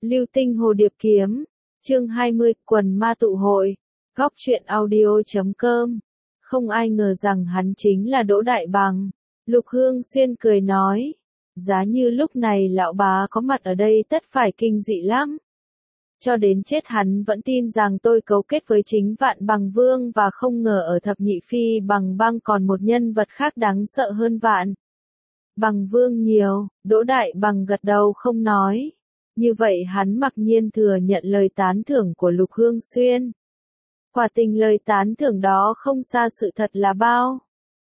Lưu tinh hồ điệp kiếm. Chương 20, quần ma tụ hội. Góc truyện audio.com. Không ai ngờ rằng hắn chính là Đỗ Đại Bằng. Lục Hương Xuyên cười nói. Giá như lúc này lão bá có mặt ở đây tất phải kinh dị lắm. Cho đến chết hắn vẫn tin rằng tôi cấu kết với chính Vạn Bằng Vương và không ngờ ở thập nhị phi bằng băng còn một nhân vật khác đáng sợ hơn Vạn Bằng Vương nhiều. Đỗ Đại Bằng gật đầu không nói. Như vậy hắn mặc nhiên thừa nhận lời tán thưởng của Lục Hương Xuyên. Quả tình lời tán thưởng đó không xa sự thật là bao.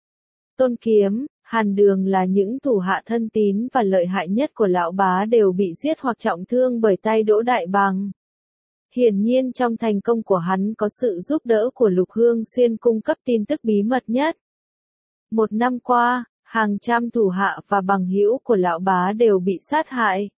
Tôn Kiếm, Hàn Đường là những thủ hạ thân tín và lợi hại nhất của lão bá đều bị giết hoặc trọng thương bởi tay Đỗ Đại Bằng. Hiển nhiên trong thành công của hắn có sự giúp đỡ của Lục Hương Xuyên cung cấp tin tức bí mật nhất. Một năm qua, hàng trăm thủ hạ và bằng hữu của lão bá đều bị sát hại.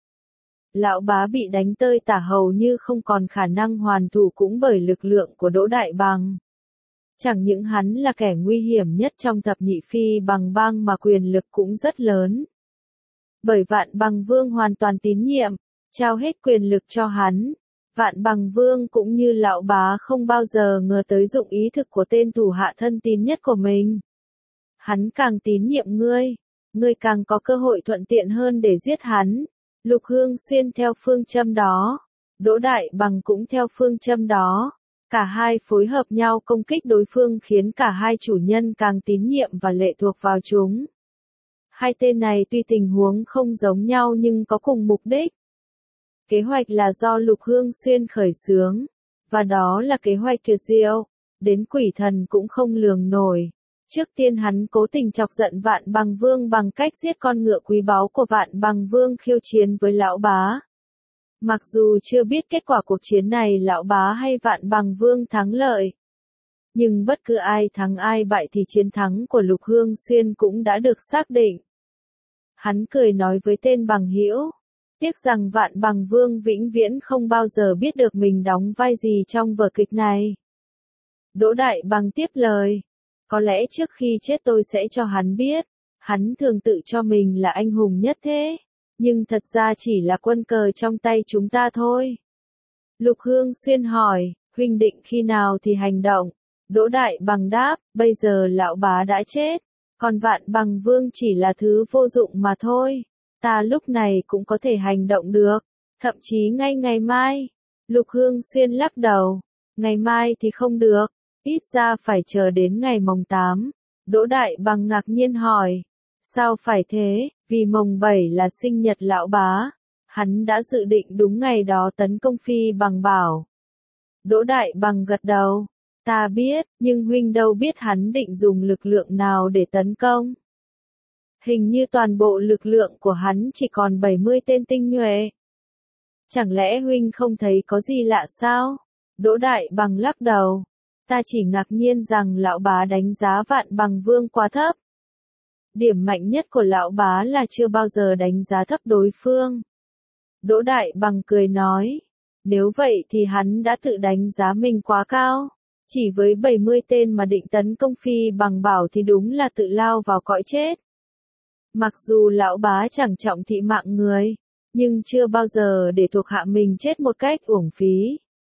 Lão bá bị đánh tơi tả hầu như không còn khả năng hoàn thủ cũng bởi lực lượng của Đỗ Đại Bằng. Chẳng những hắn là kẻ nguy hiểm nhất trong thập nhị phi bằng bang mà quyền lực cũng rất lớn. Bởi Vạn Bằng Vương hoàn toàn tín nhiệm, trao hết quyền lực cho hắn. Vạn Bằng Vương cũng như lão bá không bao giờ ngờ tới dụng ý thực của tên thủ hạ thân tín nhất của mình. Hắn càng tín nhiệm ngươi càng có cơ hội thuận tiện hơn để giết hắn. Lục Hương Xuyên theo phương châm đó, Đỗ Đại Bằng cũng theo phương châm đó. Cả hai phối hợp nhau công kích đối phương khiến cả hai chủ nhân càng tín nhiệm và lệ thuộc vào chúng. Hai tên này tuy tình huống không giống nhau nhưng có cùng mục đích. Kế hoạch là do Lục Hương Xuyên khởi xướng, và đó là kế hoạch tuyệt diệu, đến quỷ thần cũng không lường nổi. Trước tiên hắn cố tình chọc giận Vạn Bằng Vương bằng cách giết con ngựa quý báu của Vạn Bằng Vương khiêu chiến với lão bá. Mặc dù chưa biết kết quả cuộc chiến này lão bá hay Vạn Bằng Vương thắng lợi. Nhưng bất cứ ai thắng ai bại thì chiến thắng của Lục Hương Xuyên cũng đã được xác định. Hắn cười nói với tên bằng hữu. Tiếc rằng Vạn Bằng Vương vĩnh viễn không bao giờ biết được mình đóng vai gì trong vở kịch này. Đỗ Đại Bằng tiếp lời. Có lẽ trước khi chết tôi sẽ cho hắn biết. Hắn thường tự cho mình là anh hùng nhất thế. Nhưng thật ra chỉ là quân cờ trong tay chúng ta thôi. Lục Hương Xuyên hỏi, huynh định khi nào thì hành động? Đỗ Đại Bằng đáp, bây giờ lão bá đã chết. Còn Vạn Bằng Vương chỉ là thứ vô dụng mà thôi. Ta lúc này cũng có thể hành động được. Thậm chí ngay ngày mai. Lục Hương Xuyên lắc đầu. Ngày mai thì không được. Ít ra phải chờ đến ngày mồng 8. Đỗ Đại Bằng ngạc nhiên hỏi. Sao phải thế? Vì mồng 7 là sinh nhật lão bá. Hắn đã dự định đúng ngày đó tấn công Phi Bằng Bảo. Đỗ Đại Bằng gật đầu. Ta biết, nhưng huynh đâu biết hắn định dùng lực lượng nào để tấn công. Hình như toàn bộ lực lượng của hắn chỉ còn 70 tên tinh nhuệ. Chẳng lẽ huynh không thấy có gì lạ sao? Đỗ Đại Bằng lắc đầu. Ta chỉ ngạc nhiên rằng lão bá đánh giá Vạn Bằng Vương quá thấp. Điểm mạnh nhất của lão bá là chưa bao giờ đánh giá thấp đối phương. Đỗ Đại Bằng cười nói. Nếu vậy thì hắn đã tự đánh giá mình quá cao. Chỉ với 70 tên mà định tấn công Phi Bằng Bảo thì đúng là tự lao vào cõi chết. Mặc dù lão bá chẳng trọng thị mạng người, nhưng chưa bao giờ để thuộc hạ mình chết một cách uổng phí.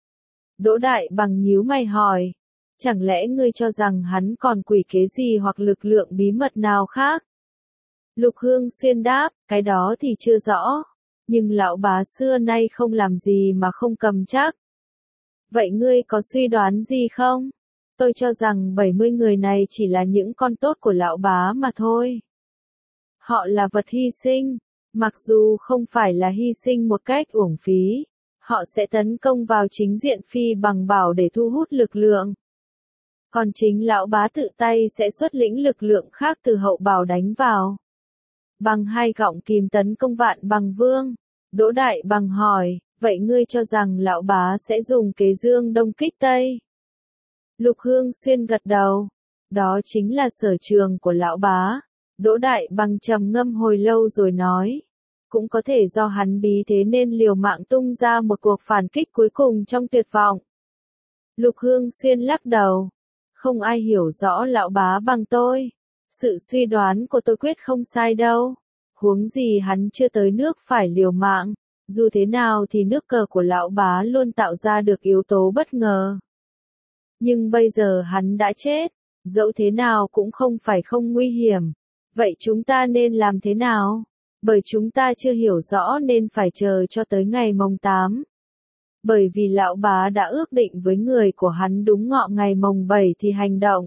Đỗ Đại Bằng nhíu mày hỏi. Chẳng lẽ ngươi cho rằng hắn còn quỷ kế gì hoặc lực lượng bí mật nào khác? Lục Hương Xuyên đáp, cái đó thì chưa rõ. Nhưng lão bá xưa nay không làm gì mà không cầm chắc. Vậy ngươi có suy đoán gì không? Tôi cho rằng 70 người này chỉ là những con tốt của lão bá mà thôi. Họ là vật hy sinh. Mặc dù không phải là hy sinh một cách uổng phí. Họ sẽ tấn công vào chính diện Phi Bằng Bảo để thu hút lực lượng. Còn chính lão bá tự tay sẽ xuất lĩnh lực lượng khác từ hậu bảo đánh vào. Bằng hai gọng kìm tấn công Vạn Bằng Vương. Đỗ Đại Bằng hỏi, vậy ngươi cho rằng lão bá sẽ dùng kế dương đông kích tây? Lục Hương Xuyên gật đầu. Đó chính là sở trường của lão bá. Đỗ Đại Bằng trầm ngâm hồi lâu rồi nói. Cũng có thể do hắn bí thế nên liều mạng tung ra một cuộc phản kích cuối cùng trong tuyệt vọng. Lục Hương Xuyên lắc đầu. Không ai hiểu rõ lão bá bằng tôi. Sự suy đoán của tôi quyết không sai đâu. Huống gì hắn chưa tới nước phải liều mạng. Dù thế nào thì nước cờ của lão bá luôn tạo ra được yếu tố bất ngờ. Nhưng bây giờ hắn đã chết, dẫu thế nào cũng không phải không nguy hiểm. Vậy chúng ta nên làm thế nào? Bởi chúng ta chưa hiểu rõ nên phải chờ cho tới ngày mồng 8. Bởi vì lão bá đã ước định với người của hắn đúng ngọ ngày mồng 7 thì hành động.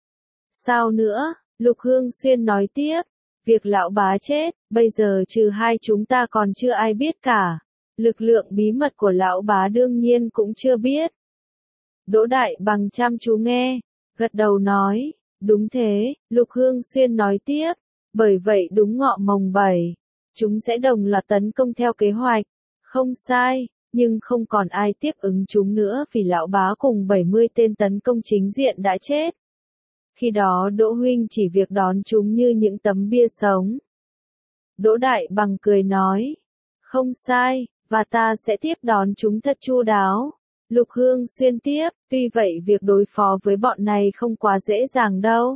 Sao nữa? Lục Hương Xuyên nói tiếp. Việc lão bá chết, bây giờ trừ hai chúng ta còn chưa ai biết cả. Lực lượng bí mật của lão bá đương nhiên cũng chưa biết. Đỗ Đại Bằng chăm chú nghe, gật đầu nói, đúng thế, Lục Hương Xuyên nói tiếp, bởi vậy đúng ngọ mồng 7, chúng sẽ đồng loạt tấn công theo kế hoạch, không sai, nhưng không còn ai tiếp ứng chúng nữa vì lão bá cùng 70 tên tấn công chính diện đã chết. Khi đó Đỗ huynh chỉ việc đón chúng như những tấm bia sống. Đỗ Đại Bằng cười nói, không sai, và ta sẽ tiếp đón chúng thật chu đáo. Lục Hương Xuyên tiếp, tuy vậy việc đối phó với bọn này không quá dễ dàng đâu.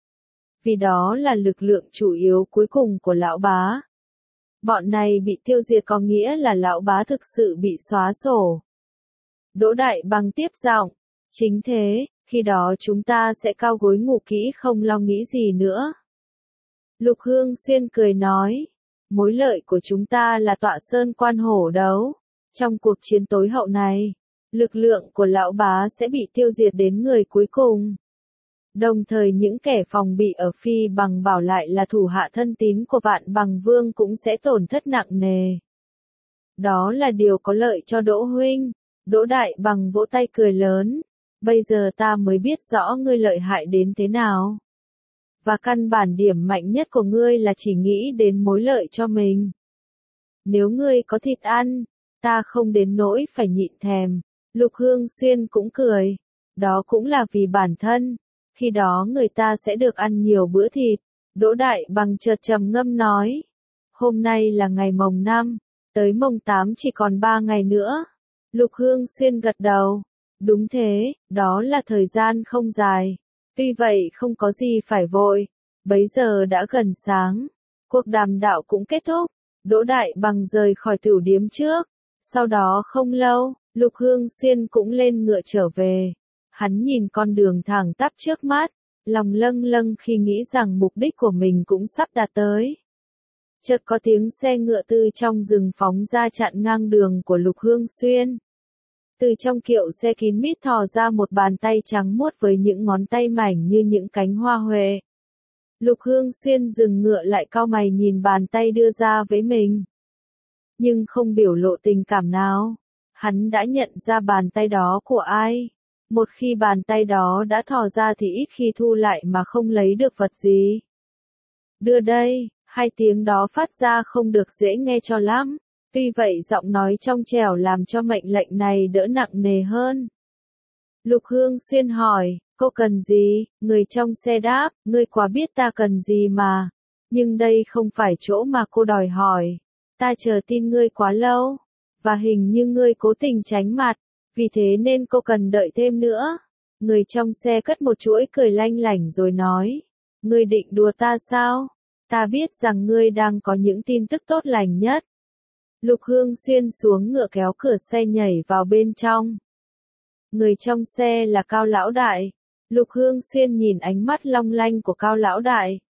Vì đó là lực lượng chủ yếu cuối cùng của lão bá. Bọn này bị tiêu diệt có nghĩa là lão bá thực sự bị xóa sổ. Đỗ Đại Bằng tiếp giọng, chính thế, khi đó chúng ta sẽ cao gối ngủ kỹ không lo nghĩ gì nữa. Lục Hương Xuyên cười nói, mối lợi của chúng ta là tọa sơn quan hổ đấu. Trong cuộc chiến tối hậu này, lực lượng của lão bá sẽ bị tiêu diệt đến người cuối cùng. Đồng thời những kẻ phòng bị ở Phi Bằng Bảo lại là thủ hạ thân tín của Vạn Bằng Vương cũng sẽ tổn thất nặng nề. Đó là điều có lợi cho Đỗ huynh. Đỗ Đại Bằng vỗ tay cười lớn. Bây giờ ta mới biết rõ ngươi lợi hại đến thế nào. Và căn bản điểm mạnh nhất của ngươi là chỉ nghĩ đến mối lợi cho mình. Nếu ngươi có thịt ăn, ta không đến nỗi phải nhịn thèm. Lục Hương Xuyên cũng cười. Đó cũng là vì bản thân. Khi đó người ta sẽ được ăn nhiều bữa thịt. Đỗ Đại Bằng chợt trầm ngâm nói. Hôm nay là ngày mồng 5, tới mồng 8 chỉ còn 3 ngày nữa. Lục Hương Xuyên gật đầu. Đúng thế, đó là thời gian không dài. Tuy vậy không có gì phải vội. Bấy giờ đã gần sáng. Cuộc đàm đạo cũng kết thúc. Đỗ Đại Bằng rời khỏi tửu điếm trước. Sau đó không lâu, Lục Hương Xuyên cũng lên ngựa trở về. Hắn nhìn con đường thẳng tắp trước mắt, lòng lâng lâng khi nghĩ rằng mục đích của mình cũng sắp đạt tới. Chợt có tiếng xe ngựa từ trong rừng phóng ra chặn ngang đường của Lục Hương Xuyên. Từ trong kiệu xe kín mít thò ra một bàn tay trắng muốt với những ngón tay mảnh như những cánh hoa huệ. Lục Hương Xuyên dừng ngựa lại cau mày nhìn bàn tay đưa ra với mình. Nhưng không biểu lộ tình cảm nào. Hắn đã nhận ra bàn tay đó của ai. Một khi bàn tay đó đã thò ra thì ít khi thu lại mà không lấy được vật gì. Đưa đây, hai tiếng đó phát ra không được dễ nghe cho lắm. Tuy vậy giọng nói trong trẻo làm cho mệnh lệnh này đỡ nặng nề hơn. Lục Hương Xuyên hỏi, cô cần gì? Người trong xe đáp, ngươi quá biết ta cần gì mà. Nhưng đây không phải chỗ mà cô đòi hỏi. Ta chờ tin ngươi quá lâu. Và hình như ngươi cố tình tránh mặt. Vì thế nên cô cần đợi thêm nữa. Người trong xe cất một chuỗi cười lanh lảnh rồi nói. Ngươi định đùa ta sao? Ta biết rằng ngươi đang có những tin tức tốt lành nhất. Lục Hương Xuyên xuống ngựa kéo cửa xe nhảy vào bên trong. Người trong xe là Cao Lão Đại. Lục Hương Xuyên nhìn ánh mắt long lanh của Cao Lão Đại.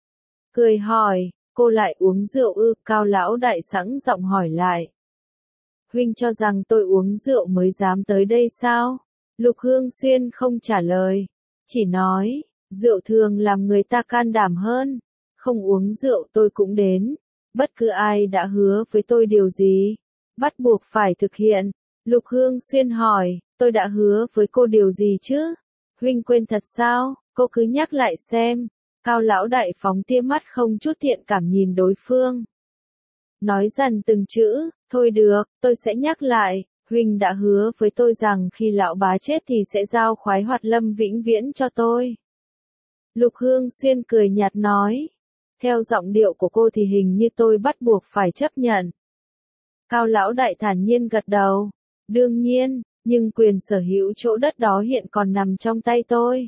Cười hỏi, cô lại uống rượu ư? Cao Lão Đại sẵn giọng hỏi lại. Huynh cho rằng tôi uống rượu mới dám tới đây sao? Lục Hương Xuyên không trả lời. Chỉ nói, rượu thường làm người ta can đảm hơn. Không uống rượu tôi cũng đến. Bất cứ ai đã hứa với tôi điều gì, bắt buộc phải thực hiện. Lục Hương Xuyên hỏi, tôi đã hứa với cô điều gì chứ? Huynh quên thật sao? Cô cứ nhắc lại xem. Cao Lão Đại phóng tia mắt không chút thiện cảm nhìn đối phương. Nói dần từng chữ, thôi được, tôi sẽ nhắc lại. Huynh đã hứa với tôi rằng khi lão bá chết thì sẽ giao khoái hoạt lâm vĩnh viễn cho tôi. Lục Hương Xuyên cười nhạt nói. Theo giọng điệu của cô thì hình như tôi bắt buộc phải chấp nhận. Cao Lão Đại thản nhiên gật đầu. Đương nhiên, nhưng quyền sở hữu chỗ đất đó hiện còn nằm trong tay tôi.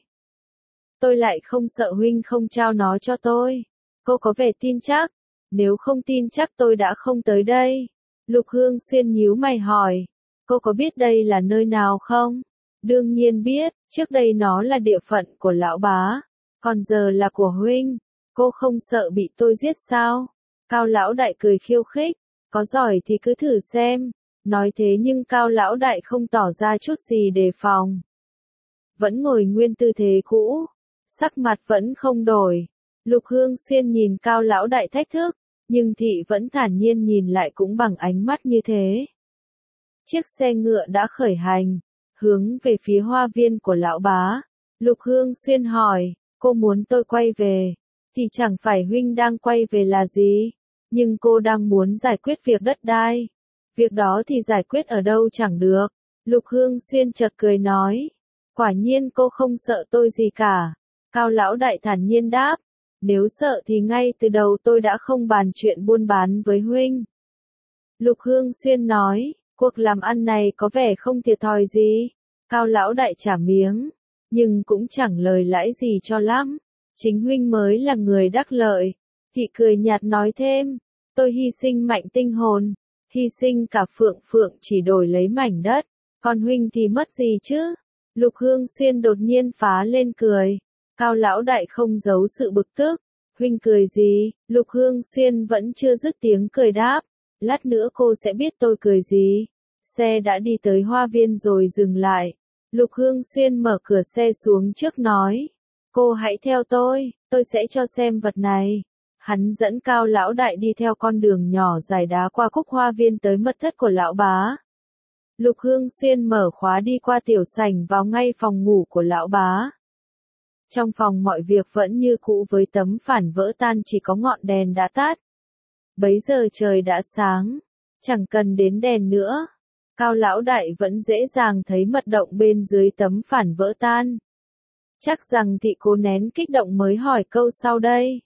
Tôi lại không sợ huynh không trao nó cho tôi. Cô có vẻ tin chắc. Nếu không tin chắc tôi đã không tới đây. Lục Hương Xuyên nhíu mày hỏi, cô có biết đây là nơi nào không? Đương nhiên biết, trước đây nó là địa phận của lão bá, còn giờ là của huynh, cô không sợ bị tôi giết sao? Cao lão đại cười khiêu khích, có giỏi thì cứ thử xem. Nói thế nhưng Cao lão đại không tỏ ra chút gì đề phòng. Vẫn ngồi nguyên tư thế cũ, sắc mặt vẫn không đổi. Lục Hương Xuyên nhìn Cao lão đại thách thức, nhưng thị vẫn thản nhiên nhìn lại cũng bằng ánh mắt như thế. Chiếc xe ngựa đã khởi hành, hướng về phía hoa viên của lão bá. Lục Hương Xuyên hỏi, cô muốn tôi quay về, thì chẳng phải huynh đang quay về là gì, nhưng cô đang muốn giải quyết việc đất đai. Việc đó thì giải quyết ở đâu chẳng được. Lục Hương Xuyên chợt cười nói, quả nhiên cô không sợ tôi gì cả. Cao lão đại thản nhiên đáp, nếu sợ thì ngay từ đầu tôi đã không bàn chuyện buôn bán với huynh. Lục Hương Xuyên nói, cuộc làm ăn này có vẻ không thiệt thòi gì. Cao lão đại trả miếng, nhưng cũng chẳng lời lãi gì cho lắm. Chính huynh mới là người đắc lợi. Thị cười nhạt nói thêm, tôi hy sinh mạnh tinh hồn, hy sinh cả phượng phượng chỉ đổi lấy mảnh đất, còn huynh thì mất gì chứ? Lục Hương Xuyên đột nhiên phá lên cười. Cao lão đại không giấu sự bực tức. Huynh cười gì? Lục Hương Xuyên vẫn chưa dứt tiếng cười đáp. Lát nữa cô sẽ biết tôi cười gì. Xe đã đi tới hoa viên rồi dừng lại. Lục Hương Xuyên mở cửa xe xuống trước nói. Cô hãy theo tôi sẽ cho xem vật này. Hắn dẫn Cao lão đại đi theo con đường nhỏ dài đá qua cúc hoa viên tới mật thất của lão bá. Lục Hương Xuyên mở khóa đi qua tiểu sảnh vào ngay phòng ngủ của lão bá. Trong phòng mọi việc vẫn như cũ với tấm phản vỡ tan chỉ có ngọn đèn đã tắt. Bấy giờ trời đã sáng, chẳng cần đến đèn nữa. Cao lão đại vẫn dễ dàng thấy mật động bên dưới tấm phản vỡ tan. Chắc rằng thị cố nén kích động mới hỏi câu sau đây.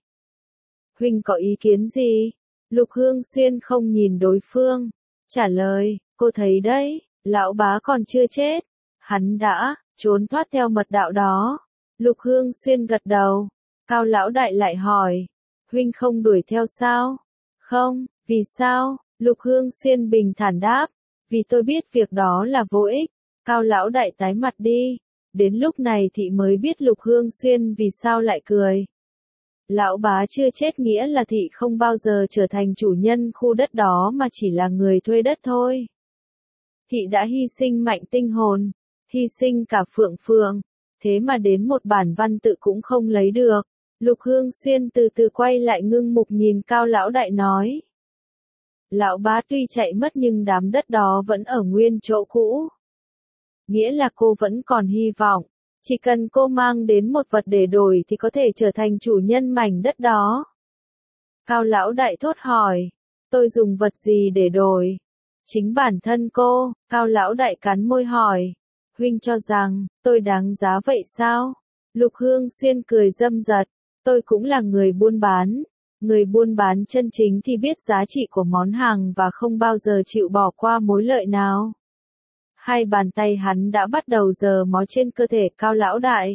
Huynh có ý kiến gì? Lục Hương Xuyên không nhìn đối phương. Trả lời, cô thấy đấy, lão bá còn chưa chết. Hắn đã trốn thoát theo mật đạo đó. Lục Hương Xuyên gật đầu. Cao lão đại lại hỏi. Huynh không đuổi theo sao? Không, vì sao? Lục Hương Xuyên bình thản đáp. Vì tôi biết việc đó là vô ích. Cao lão đại tái mặt đi. Đến lúc này thị mới biết Lục Hương Xuyên vì sao lại cười. Lão bá chưa chết nghĩa là thị không bao giờ trở thành chủ nhân khu đất đó mà chỉ là người thuê đất thôi. Thị đã hy sinh mạnh tinh hồn, hy sinh cả phượng phượng, thế mà đến một bản văn tự cũng không lấy được. Lục Hương Xuyên từ từ quay lại ngưng mục nhìn Cao lão đại nói. Lão bá tuy chạy mất nhưng đám đất đó vẫn ở nguyên chỗ cũ. Nghĩa là cô vẫn còn hy vọng. Chỉ cần cô mang đến một vật để đổi thì có thể trở thành chủ nhân mảnh đất đó. Cao lão đại thốt hỏi. Tôi dùng vật gì để đổi? Chính bản thân cô. Cao lão đại cắn môi hỏi. Huynh cho rằng, tôi đáng giá vậy sao? Lục Hương Xuyên cười dâm dật. Tôi cũng là người buôn bán. Người buôn bán chân chính thì biết giá trị của món hàng và không bao giờ chịu bỏ qua mối lợi nào. Hai bàn tay hắn đã bắt đầu giở mó trên cơ thể Cao lão đại.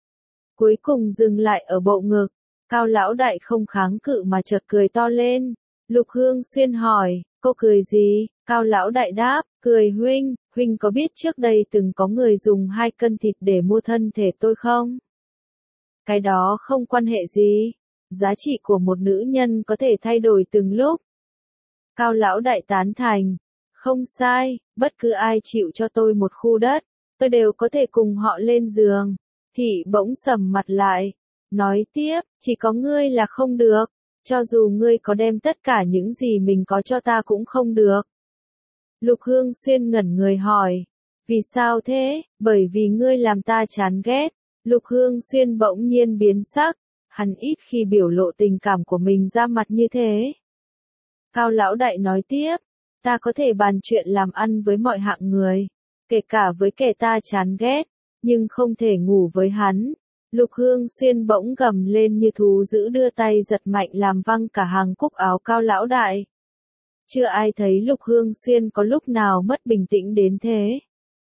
Cuối cùng dừng lại ở bộ ngực. Cao lão đại không kháng cự mà chợt cười to lên. Lục Hương Xuyên hỏi, cô cười gì? Cao lão đại đáp, cười huynh, huynh có biết trước đây từng có người dùng 2 cân thịt để mua thân thể tôi không? Cái đó không quan hệ gì. Giá trị của một nữ nhân có thể thay đổi từng lúc. Cao lão đại tán thành. Không sai, bất cứ ai chịu cho tôi một khu đất, tôi đều có thể cùng họ lên giường. Thị bỗng sầm mặt lại. Nói tiếp, chỉ có ngươi là không được. Cho dù ngươi có đem tất cả những gì mình có cho ta cũng không được. Lục Hương Xuyên ngẩn người hỏi. Vì sao thế? Bởi vì ngươi làm ta chán ghét. Lục Hương Xuyên bỗng nhiên biến sắc. Hắn ít khi biểu lộ tình cảm của mình ra mặt như thế. Cao lão đại nói tiếp. Ta có thể bàn chuyện làm ăn với mọi hạng người. Kể cả với kẻ ta chán ghét. Nhưng không thể ngủ với hắn. Lục Hương Xuyên bỗng gầm lên như thú dữ đưa tay giật mạnh làm văng cả hàng cúc áo Cao lão đại. Chưa ai thấy Lục Hương Xuyên có lúc nào mất bình tĩnh đến thế.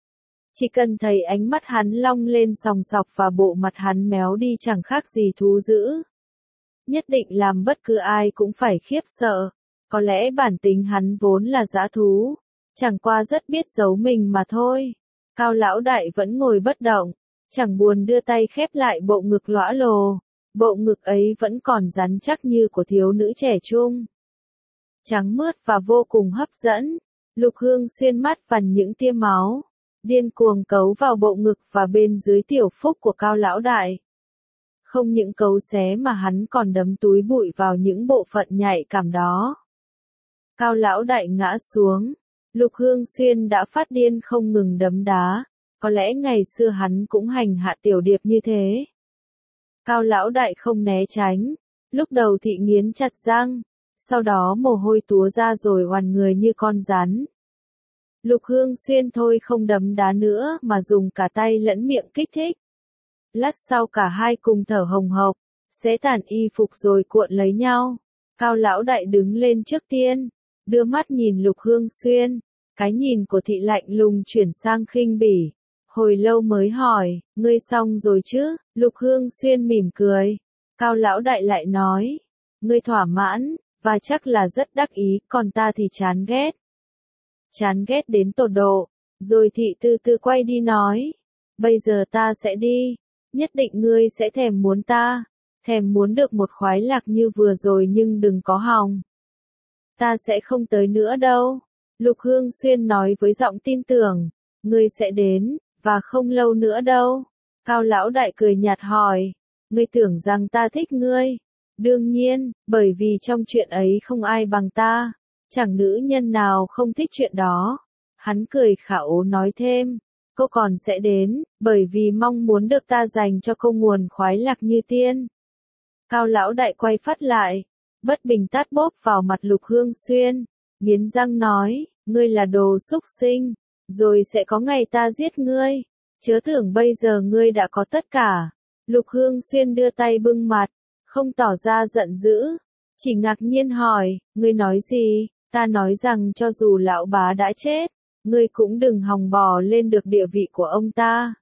Chỉ cần thấy ánh mắt hắn long lên sòng sọc và bộ mặt hắn méo đi chẳng khác gì thú dữ. Nhất định làm bất cứ ai cũng phải khiếp sợ. Có lẽ bản tính hắn vốn là dã thú, chẳng qua rất biết giấu mình mà thôi. Cao lão đại vẫn ngồi bất động, chẳng buồn đưa tay khép lại bộ ngực lõa lồ. Bộ ngực ấy vẫn còn rắn chắc như của thiếu nữ trẻ trung. Trắng mướt và vô cùng hấp dẫn. Lục Hương Xuyên mắt vằn những tia máu, điên cuồng cấu vào bộ ngực và bên dưới tiểu phúc của Cao lão đại. Không những cấu xé mà hắn còn đấm túi bụi vào những bộ phận nhạy cảm đó. Cao lão đại ngã xuống, Lục Hương Xuyên đã phát điên không ngừng đấm đá, có lẽ ngày xưa hắn cũng hành hạ tiểu điệp như thế. Cao lão đại không né tránh, lúc đầu thị nghiến chặt răng, sau đó mồ hôi túa ra rồi oằn người như con rắn. Lục Hương Xuyên thôi không đấm đá nữa mà dùng cả tay lẫn miệng kích thích. Lát sau cả hai cùng thở hồng hộc, xé tàn y phục rồi cuộn lấy nhau. Cao lão đại đứng lên trước tiên, đưa mắt nhìn Lục Hương Xuyên, cái nhìn của thị lạnh lùng chuyển sang khinh bỉ. Hồi lâu mới hỏi, ngươi xong rồi chứ? Lục Hương Xuyên mỉm cười. Cao lão đại lại nói, ngươi thỏa mãn, và chắc là rất đắc ý, còn ta thì chán ghét. Chán ghét đến tột độ, rồi thị từ từ quay đi nói, bây giờ ta sẽ đi, nhất định ngươi sẽ thèm muốn ta, thèm muốn được một khoái lạc như vừa rồi nhưng đừng có hòng. Ta sẽ không tới nữa đâu. Lục Hương Xuyên nói với giọng tin tưởng, ngươi sẽ đến, và không lâu nữa đâu. Cao lão đại cười nhạt hỏi, ngươi tưởng rằng ta thích ngươi? Đương nhiên, bởi vì trong chuyện ấy không ai bằng ta, chẳng nữ nhân nào không thích chuyện đó. Hắn cười khảo nói thêm, cô còn sẽ đến, bởi vì mong muốn được ta dành cho cô nguồn khoái lạc như tiên. Cao lão đại quay phát lại, bất bình tát bốp vào mặt Lục Hương Xuyên, nghiến răng nói, ngươi là đồ xúc sinh, rồi sẽ có ngày ta giết ngươi, chớ tưởng bây giờ ngươi đã có tất cả. Lục Hương Xuyên đưa tay bưng mặt, không tỏ ra giận dữ, chỉ ngạc nhiên hỏi, ngươi nói gì? Ta nói rằng cho dù lão bá đã chết, ngươi cũng đừng hòng bò lên được địa vị của ông ta.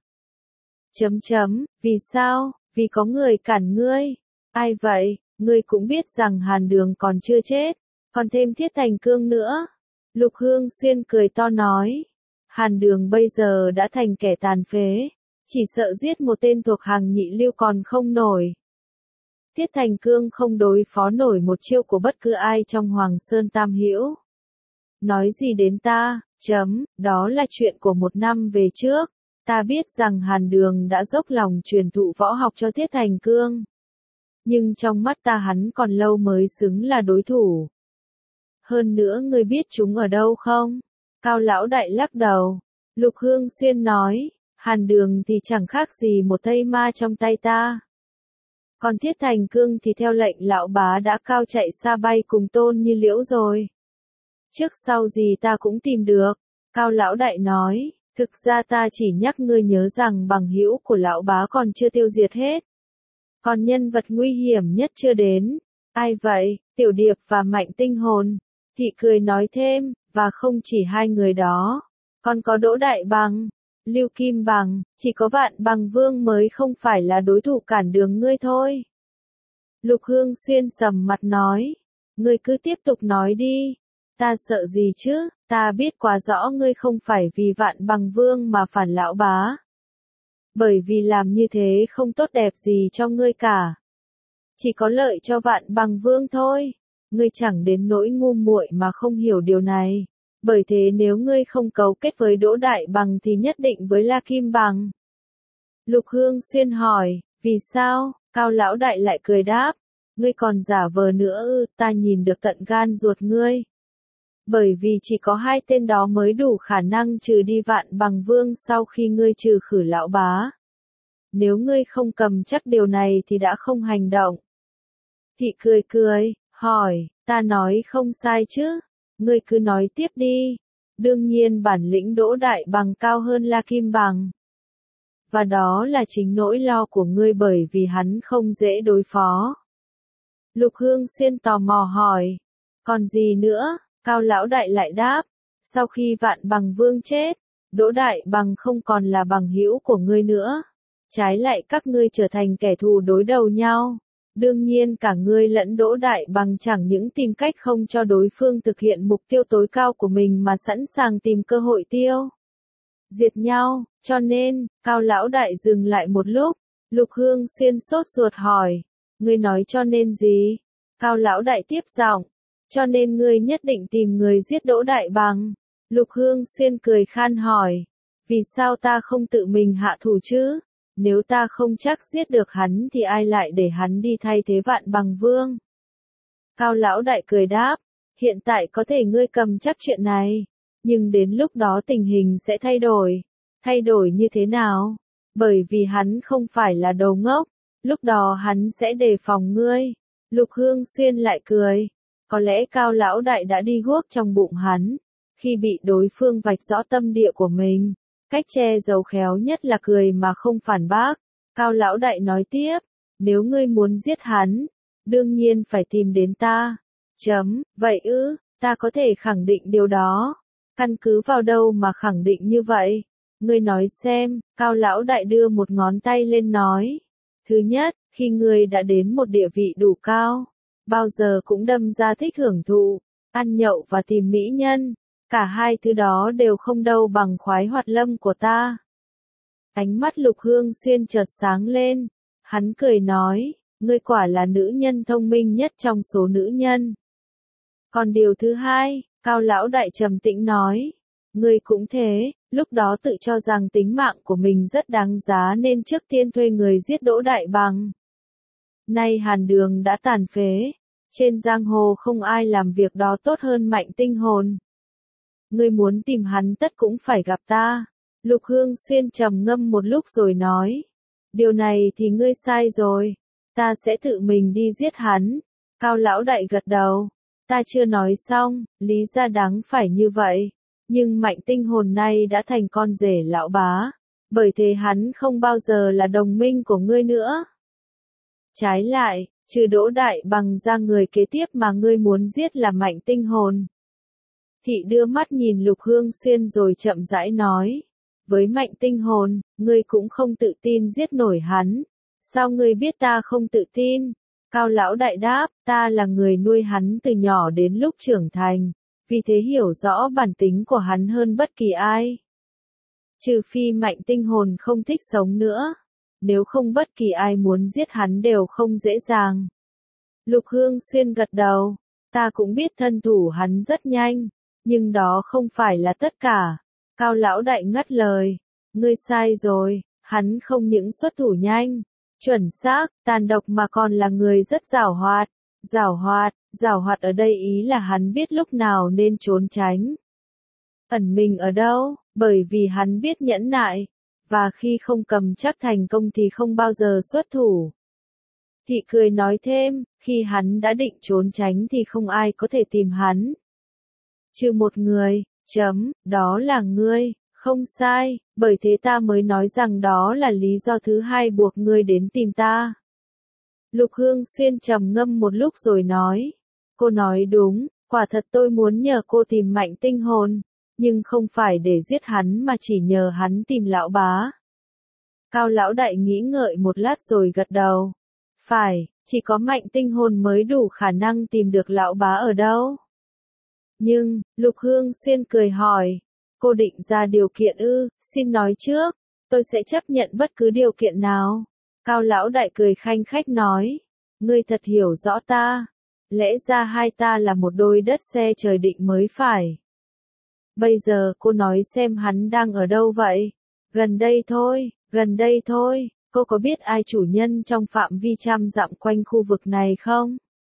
Vì sao? Vì có người cản ngươi. Ai vậy? Ngươi cũng biết rằng Hàn Đường còn chưa chết, còn thêm Thiết Thành Cương nữa. Lục Hương Xuyên cười to nói, Hàn Đường bây giờ đã thành kẻ tàn phế, chỉ sợ giết một tên thuộc hàng nhị lưu còn không nổi. Thiết Thành Cương không đối phó nổi một chiêu của bất cứ ai trong Hoàng Sơn Tam Hữu. Nói gì đến ta, đó là chuyện của 1 năm về trước. Ta biết rằng Hàn Đường đã dốc lòng truyền thụ võ học cho Thiết Thành Cương. Nhưng trong mắt ta hắn còn lâu mới xứng là đối thủ. Hơn nữa ngươi biết chúng ở đâu không? Cao lão đại lắc đầu. Lục Hương Xuyên nói, Hàn Đường thì chẳng khác gì một thây ma trong tay ta. Còn Thiết Thành Cương thì theo lệnh lão bá đã cao chạy xa bay cùng Tôn Như Liễu rồi. Trước sau gì ta cũng tìm được. Cao lão đại nói, thực ra ta chỉ nhắc ngươi nhớ rằng bằng hữu của lão bá còn chưa tiêu diệt hết. Còn nhân vật nguy hiểm nhất chưa đến. Ai vậy? Tiểu Điệp và Mạnh Tinh Hồn. Thị cười nói thêm, và không chỉ hai người đó. Còn có Đỗ Đại Bằng, Lưu Kim Bằng, chỉ có Vạn Bằng Vương mới không phải là đối thủ cản đường ngươi thôi. Lục Hương Xuyên sầm mặt nói, ngươi cứ tiếp tục nói đi. Ta sợ gì chứ, ta biết quá rõ ngươi không phải vì Vạn Bằng Vương mà phản lão bá. Bởi vì làm như thế không tốt đẹp gì cho ngươi cả. Chỉ có lợi cho Vạn Bằng Vương thôi. Ngươi chẳng đến nỗi ngu muội mà không hiểu điều này. Bởi thế nếu ngươi không cấu kết với Đỗ Đại Bằng thì nhất định với La Kim Bằng. Lục Hương Xuyên hỏi, vì sao? Cao lão đại lại cười đáp, ngươi còn giả vờ nữa ư? Ta nhìn được tận gan ruột ngươi. Bởi vì chỉ có hai tên đó mới đủ khả năng trừ đi Vạn Bằng Vương sau khi ngươi trừ khử lão bá. Nếu ngươi không cầm chắc điều này thì đã không hành động. Thị cười, hỏi, ta nói không sai chứ? Ngươi cứ nói tiếp đi. Đương nhiên bản lĩnh Đỗ Đại Bằng cao hơn La Kim Bằng. Và đó là chính nỗi lo của ngươi bởi vì hắn không dễ đối phó. Lục Hương Xuyên tò mò hỏi, còn gì nữa? Cao lão đại lại đáp, sau khi Vạn Bằng Vương chết, Đỗ Đại Bằng không còn là bằng hữu của ngươi nữa. Trái lại các ngươi trở thành kẻ thù đối đầu nhau. Đương nhiên cả ngươi lẫn Đỗ Đại Bằng chẳng những tìm cách không cho đối phương thực hiện mục tiêu tối cao của mình mà sẵn sàng tìm cơ hội tiêu diệt nhau, cho nên, Cao Lão Đại dừng lại một lúc, Lục Hương Xuyên sốt ruột hỏi, ngươi nói cho nên gì? Cao Lão Đại tiếp giọng, cho nên ngươi nhất định tìm người giết Đỗ Đại Bằng. Lục Hương Xuyên cười khan hỏi, vì sao ta không tự mình hạ thủ chứ? Nếu ta không chắc giết được hắn thì ai lại để hắn đi thay thế Vạn Bằng Vương? Cao Lão Đại cười đáp, hiện tại có thể ngươi cầm chắc chuyện này, nhưng đến lúc đó tình hình sẽ thay đổi như thế nào? Bởi vì hắn không phải là đồ ngốc, lúc đó hắn sẽ đề phòng ngươi. Lục Hương Xuyên lại cười, có lẽ Cao Lão Đại đã đi guốc trong bụng hắn, khi bị đối phương vạch rõ tâm địa của mình. Cách che giấu khéo nhất là cười mà không phản bác. Cao Lão Đại nói tiếp, nếu ngươi muốn giết hắn, đương nhiên phải tìm đến ta. Vậy ư, ta có thể khẳng định điều đó. Căn cứ vào đâu mà khẳng định như vậy? Ngươi nói xem, Cao Lão Đại đưa một ngón tay lên nói. Thứ nhất, khi ngươi đã đến một địa vị đủ cao, bao giờ cũng đâm ra thích hưởng thụ, ăn nhậu và tìm mỹ nhân. Cả hai thứ đó đều không đâu bằng khoái hoạt lâm của ta. Ánh mắt Lục Hương Xuyên chợt sáng lên. Hắn cười nói, ngươi quả là nữ nhân thông minh nhất trong số nữ nhân. Còn điều thứ hai, Cao Lão Đại trầm tĩnh nói, ngươi cũng thế, lúc đó tự cho rằng tính mạng của mình rất đáng giá nên trước tiên thuê người giết Đỗ Đại Bằng. Nay Hàn Đường đã tàn phế, trên giang hồ không ai làm việc đó tốt hơn Mạnh Tinh Hồn. Ngươi muốn tìm hắn tất cũng phải gặp ta. Lục Hương Xuyên trầm ngâm một lúc rồi nói, điều này thì ngươi sai rồi, ta sẽ tự mình đi giết hắn. Cao Lão Đại gật đầu, ta chưa nói xong, lý ra đáng phải như vậy, nhưng Mạnh Tinh Hồn nay đã thành con rể lão bá, bởi thế hắn không bao giờ là đồng minh của ngươi nữa. Trái lại, trừ Đỗ Đại Bằng ra người kế tiếp mà ngươi muốn giết là Mạnh Tinh Hồn. Thị đưa mắt nhìn Lục Hương Xuyên rồi chậm rãi nói, với Mạnh Tinh Hồn, ngươi cũng không tự tin giết nổi hắn. Sao ngươi biết ta không tự tin? Cao Lão Đại đáp, ta là người nuôi hắn từ nhỏ đến lúc trưởng thành, vì thế hiểu rõ bản tính của hắn hơn bất kỳ ai. Trừ phi Mạnh Tinh Hồn không thích sống nữa, nếu không bất kỳ ai muốn giết hắn đều không dễ dàng. Lục Hương Xuyên gật đầu, ta cũng biết thân thủ hắn rất nhanh, nhưng đó không phải là tất cả. Cao Lão Đại ngắt lời, ngươi sai rồi, hắn không những xuất thủ nhanh, chuẩn xác, tàn độc mà còn là người rất giảo hoạt. Giảo hoạt ở đây ý là hắn biết lúc nào nên trốn tránh. Ẩn mình ở đâu, bởi vì hắn biết nhẫn nại, và khi không cầm chắc thành công thì không bao giờ xuất thủ. Thị cười nói thêm, khi hắn đã định trốn tránh thì không ai có thể tìm hắn. Trừ một người, đó là ngươi, không sai, bởi thế ta mới nói rằng đó là lý do thứ hai buộc ngươi đến tìm ta. Lục Hương Xuyên trầm ngâm một lúc rồi nói, cô nói đúng, quả thật tôi muốn nhờ cô tìm Mạnh Tinh Hồn, nhưng không phải để giết hắn mà chỉ nhờ hắn tìm lão bá. Cao Lão Đại nghĩ ngợi một lát rồi gật đầu. Phải, chỉ có Mạnh Tinh Hồn mới đủ khả năng tìm được lão bá ở đâu. Nhưng, Lục Hương Xuyên cười hỏi, cô định ra điều kiện ư? Xin nói trước, tôi sẽ chấp nhận bất cứ điều kiện nào. Cao Lão Đại cười khanh khách nói, ngươi thật hiểu rõ ta, lẽ ra hai ta là một đôi đất xe trời định mới phải. Bây giờ cô nói xem hắn đang ở đâu vậy? Gần đây thôi, cô có biết ai chủ nhân trong phạm vi 100 dặm quanh khu vực này không?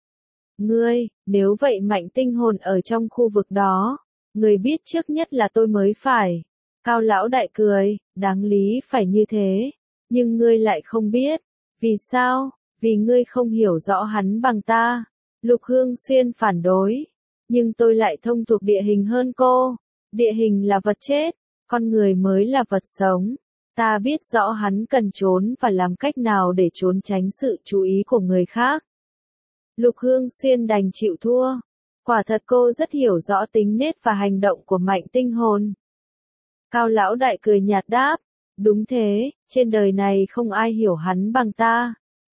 Ngươi, nếu vậy Mạnh Tinh Hồn ở trong khu vực đó, người biết trước nhất là tôi mới phải. Cao Lão Đại cười, đáng lý phải như thế, nhưng ngươi lại không biết. Vì sao? Vì ngươi không hiểu rõ hắn bằng ta. Lục Hương Xuyên phản đối, nhưng tôi lại thông thuộc địa hình hơn cô. Địa hình là vật chết, con người mới là vật sống. Ta biết rõ hắn cần trốn và làm cách nào để trốn tránh sự chú ý của người khác. Lục Hương Xuyên đành chịu thua. Quả thật cô rất hiểu rõ tính nết và hành động của Mạnh Tinh Hồn. Cao Lão Đại cười nhạt đáp, đúng thế, trên đời này không ai hiểu hắn bằng ta.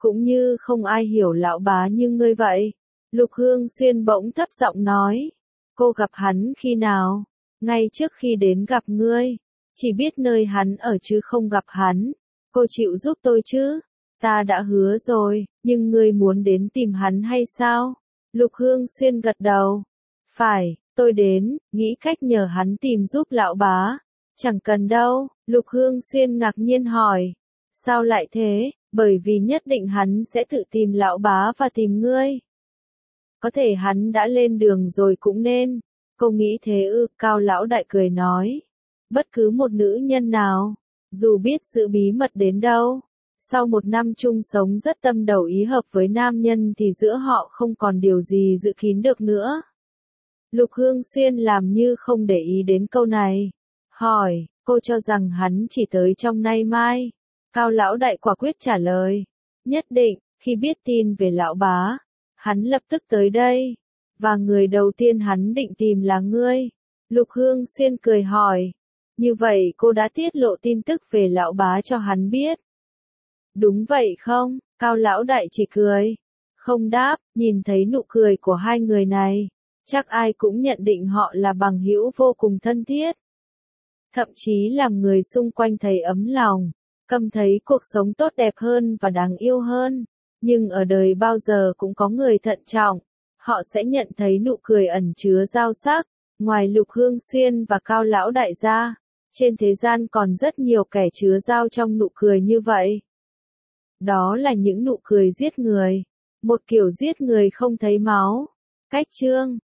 cũng như không ai hiểu lão bá như ngươi vậy. Lục Hương Xuyên bỗng thấp giọng nói, cô gặp hắn khi nào? Ngay trước khi đến gặp ngươi, chỉ biết nơi hắn ở chứ không gặp hắn. Cô chịu giúp tôi chứ? Ta đã hứa rồi, nhưng ngươi muốn đến tìm hắn hay sao? Lục Hương Xuyên gật đầu. Phải, tôi đến, nghĩ cách nhờ hắn tìm giúp lão bá. Chẳng cần đâu, Lục Hương Xuyên ngạc nhiên hỏi. Sao lại thế? Bởi vì nhất định hắn sẽ tự tìm lão bá và tìm ngươi. Có thể hắn đã lên đường rồi cũng nên. Cô nghĩ thế ư? Cao lão đại cười nói. Bất cứ một nữ nhân nào, dù biết giữ bí mật đến đâu, sau một năm chung sống rất tâm đầu ý hợp với nam nhân thì giữa họ không còn điều gì giữ kín được nữa. Lục Hương Xuyên làm như không để ý đến câu này. Hỏi, cô cho rằng hắn chỉ tới trong nay mai? Cao lão đại quả quyết trả lời. Nhất định, khi biết tin về lão bá, hắn lập tức tới đây. Và người đầu tiên hắn định tìm là ngươi. Lục Hương Xuyên cười hỏi. Như vậy cô đã tiết lộ tin tức về lão bá cho hắn biết. Đúng vậy không? Cao lão đại chỉ cười. Không đáp, nhìn thấy nụ cười của hai người này. Chắc ai cũng nhận định họ là bằng hữu vô cùng thân thiết. Thậm chí làm người xung quanh thấy ấm lòng, cảm thấy cuộc sống tốt đẹp hơn và đáng yêu hơn. Nhưng ở đời bao giờ cũng có người thận trọng. Họ sẽ nhận thấy nụ cười ẩn chứa dao sắc. Ngoài Lục Hương Xuyên và Cao lão đại ra, trên thế gian còn rất nhiều kẻ chứa dao trong nụ cười như vậy. Đó là những nụ cười giết người. Một kiểu giết người không thấy máu. Cách chương